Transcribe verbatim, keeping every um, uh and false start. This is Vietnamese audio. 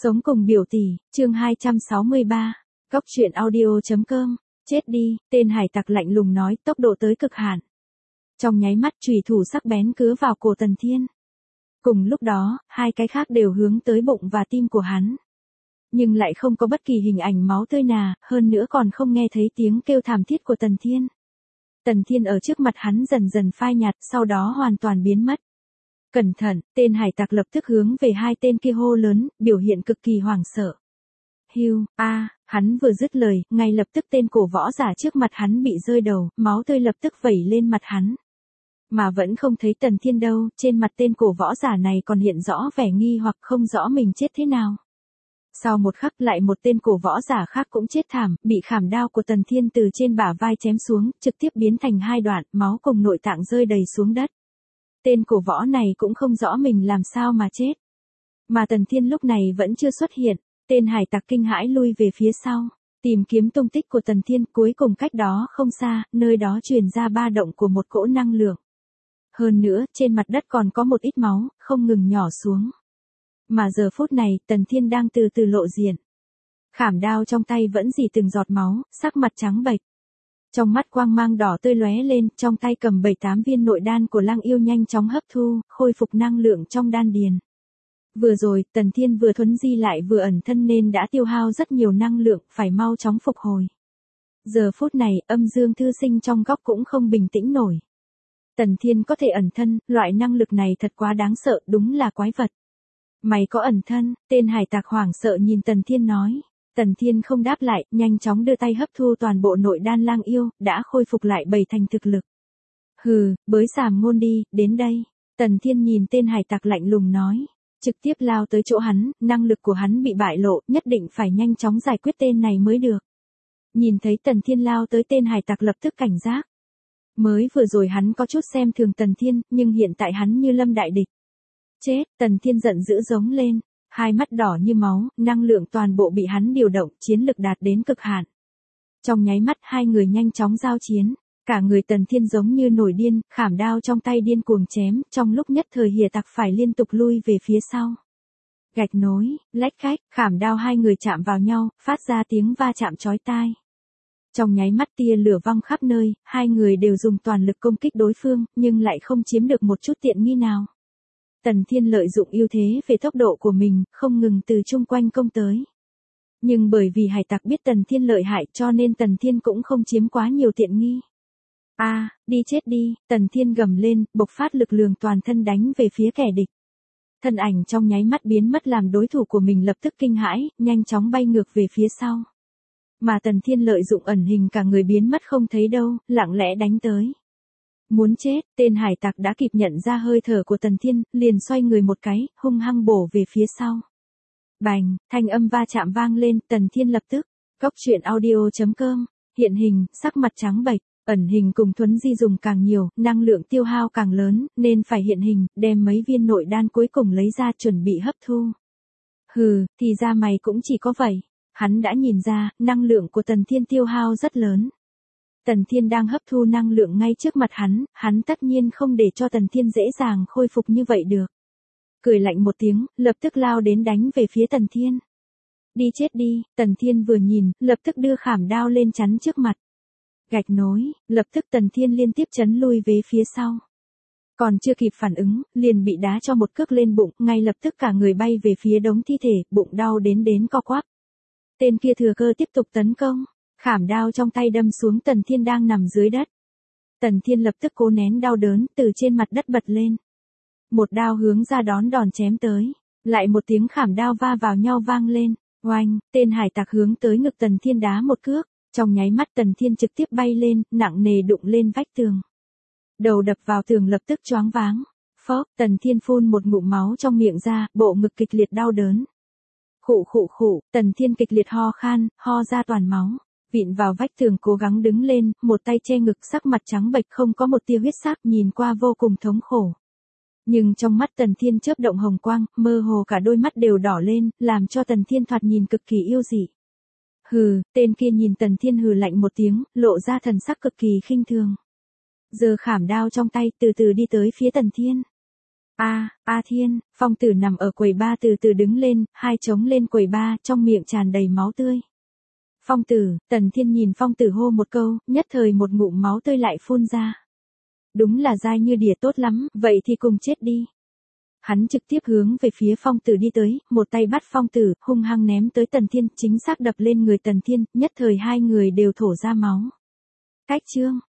Sống cùng biểu tỷ, chương hai trăm sáu mươi ba, Cóc truyện audio chấm com, chết đi, tên hải tặc lạnh lùng nói, tốc độ tới cực hạn. Trong nháy mắt chùy thủ sắc bén cứa vào cổ Tần Thiên. Cùng lúc đó, hai cái khác đều hướng tới bụng và tim của hắn. Nhưng lại không có bất kỳ hình ảnh máu tươi nào, hơn nữa còn không nghe thấy tiếng kêu thảm thiết của Tần Thiên. Tần Thiên ở trước mặt hắn dần dần phai nhạt, sau đó hoàn toàn biến mất. Cẩn thận, tên hải tặc lập tức hướng về hai tên kia hô lớn, biểu hiện cực kỳ hoảng sợ. Hiu, a, hắn vừa dứt lời, ngay lập tức tên cổ võ giả trước mặt hắn bị rơi đầu, máu tươi lập tức vẩy lên mặt hắn. Mà vẫn không thấy Tần Thiên đâu, trên mặt tên cổ võ giả này còn hiện rõ vẻ nghi hoặc không rõ mình chết thế nào. Sau một khắc lại một tên cổ võ giả khác cũng chết thảm, bị khảm đao của Tần Thiên từ trên bả vai chém xuống, trực tiếp biến thành hai đoạn, máu cùng nội tạng rơi đầy xuống đất. Tên cổ võ này cũng không rõ mình làm sao mà chết. Mà Tần Thiên lúc này vẫn chưa xuất hiện, tên hải tặc kinh hãi lui về phía sau, tìm kiếm tung tích của Tần Thiên, cuối cùng cách đó không xa, nơi đó truyền ra ba động của một cỗ năng lượng. Hơn nữa, trên mặt đất còn có một ít máu, không ngừng nhỏ xuống. Mà giờ phút này, Tần Thiên đang từ từ lộ diện. Khảm đao trong tay vẫn rỉ từng giọt máu, sắc mặt trắng bệch. Trong mắt quang mang đỏ tươi lóe lên, trong tay cầm bảy tám viên nội đan của Lăng Yêu nhanh chóng hấp thu, khôi phục năng lượng trong đan điền. Vừa rồi, Tần Thiên vừa thuấn di lại vừa ẩn thân nên đã tiêu hao rất nhiều năng lượng, phải mau chóng phục hồi. Giờ phút này, âm dương thư sinh trong góc cũng không bình tĩnh nổi. Tần Thiên có thể ẩn thân, loại năng lực này thật quá đáng sợ, đúng là quái vật. Mày có ẩn thân, tên hải tặc hoảng sợ nhìn Tần Thiên nói. Tần Thiên không đáp lại, nhanh chóng đưa tay hấp thu toàn bộ nội đan Lang Yêu, đã khôi phục lại bảy thành thực lực. Hừ, bới xàm ngôn đi, đến đây. Tần Thiên nhìn tên hải tặc lạnh lùng nói. Trực tiếp lao tới chỗ hắn, năng lực của hắn bị bại lộ, nhất định phải nhanh chóng giải quyết tên này mới được. Nhìn thấy Tần Thiên lao tới, tên hải tặc lập tức cảnh giác. Mới vừa rồi hắn có chút xem thường Tần Thiên, nhưng hiện tại hắn như lâm đại địch. Chết, Tần Thiên giận dữ giống lên. Hai mắt đỏ như máu, năng lượng toàn bộ bị hắn điều động, chiến lực đạt đến cực hạn. Trong nháy mắt hai người nhanh chóng giao chiến, cả người Tần Thiên giống như nổi điên, khảm đao trong tay điên cuồng chém, trong lúc nhất thời hiệp tặc phải liên tục lui về phía sau. Gạch nối, lách cách, khảm đao hai người chạm vào nhau, phát ra tiếng va chạm chói tai. Trong nháy mắt tia lửa văng khắp nơi, hai người đều dùng toàn lực công kích đối phương, nhưng lại không chiếm được một chút tiện nghi nào. Tần Thiên lợi dụng ưu thế về tốc độ của mình, không ngừng từ chung quanh công tới. Nhưng bởi vì hải tặc biết Tần Thiên lợi hại cho nên Tần Thiên cũng không chiếm quá nhiều tiện nghi. A, à, đi chết đi, Tần Thiên gầm lên, bộc phát lực lượng toàn thân đánh về phía kẻ địch. Thân ảnh trong nháy mắt biến mất làm đối thủ của mình lập tức kinh hãi, nhanh chóng bay ngược về phía sau. Mà Tần Thiên lợi dụng ẩn hình cả người biến mất không thấy đâu, lặng lẽ đánh tới. Muốn chết, tên hải tặc đã kịp nhận ra hơi thở của Tần Thiên, liền xoay người một cái, hung hăng bổ về phía sau. Bành, thanh âm va chạm vang lên, Tần Thiên lập tức, Cóc truyện audio chấm com, hiện hình, sắc mặt trắng bệch, ẩn hình cùng thuấn di dùng càng nhiều, năng lượng tiêu hao càng lớn, nên phải hiện hình, đem mấy viên nội đan cuối cùng lấy ra chuẩn bị hấp thu. Hừ, thì ra mày cũng chỉ có vậy. Hắn đã nhìn ra, năng lượng của Tần Thiên tiêu hao rất lớn. Tần Thiên đang hấp thu năng lượng ngay trước mặt hắn, hắn tất nhiên không để cho Tần Thiên dễ dàng khôi phục như vậy được. Cười lạnh một tiếng, lập tức lao đến đánh về phía Tần Thiên. Đi chết đi, Tần Thiên vừa nhìn, lập tức đưa khảm đao lên chắn trước mặt. Gạch nối, lập tức Tần Thiên liên tiếp chấn lui về phía sau. Còn chưa kịp phản ứng, liền bị đá cho một cước lên bụng, ngay lập tức cả người bay về phía đống thi thể, bụng đau đến đến co quắp. Tên kia thừa cơ tiếp tục tấn công. Khảm đao trong tay đâm xuống Tần Thiên đang nằm dưới đất. Tần Thiên lập tức cố nén đau đớn, từ trên mặt đất bật lên. Một đao hướng ra đón đòn chém tới. Lại một tiếng khảm đao va vào nhau vang lên. Oanh, tên hải tặc hướng tới ngực Tần Thiên đá một cước. Trong nháy mắt Tần Thiên trực tiếp bay lên, nặng nề đụng lên vách tường. Đầu đập vào tường lập tức choáng váng. Phốc, Tần Thiên phun một ngụm máu trong miệng ra, bộ ngực kịch liệt đau đớn. Khụ khụ khụ, Tần Thiên kịch liệt ho khan, ho ra toàn máu. Vịn vào vách tường cố gắng đứng lên, một tay che ngực, sắc mặt trắng bệch không có một tia huyết sắc, nhìn qua vô cùng thống khổ. Nhưng trong mắt Tần Thiên chớp động hồng quang, mơ hồ cả đôi mắt đều đỏ lên, làm cho Tần Thiên thoạt nhìn cực kỳ yêu dị. Hừ, tên kia nhìn Tần Thiên hừ lạnh một tiếng, lộ ra thần sắc cực kỳ khinh thường. Giơ khảm đao trong tay, từ từ đi tới phía Tần Thiên. A, A Thiên, Phong Tử nằm ở quầy ba từ từ đứng lên, hai trống lên quầy ba, trong miệng tràn đầy máu tươi. Phong Tử, Tần Thiên nhìn Phong Tử hô một câu, nhất thời một ngụm máu tươi lại phun ra. Đúng là dai như đỉa tốt lắm, vậy thì cùng chết đi. Hắn trực tiếp hướng về phía Phong Tử đi tới, một tay bắt Phong Tử, hung hăng ném tới Tần Thiên, chính xác đập lên người Tần Thiên, nhất thời hai người đều thổ ra máu. Cách chương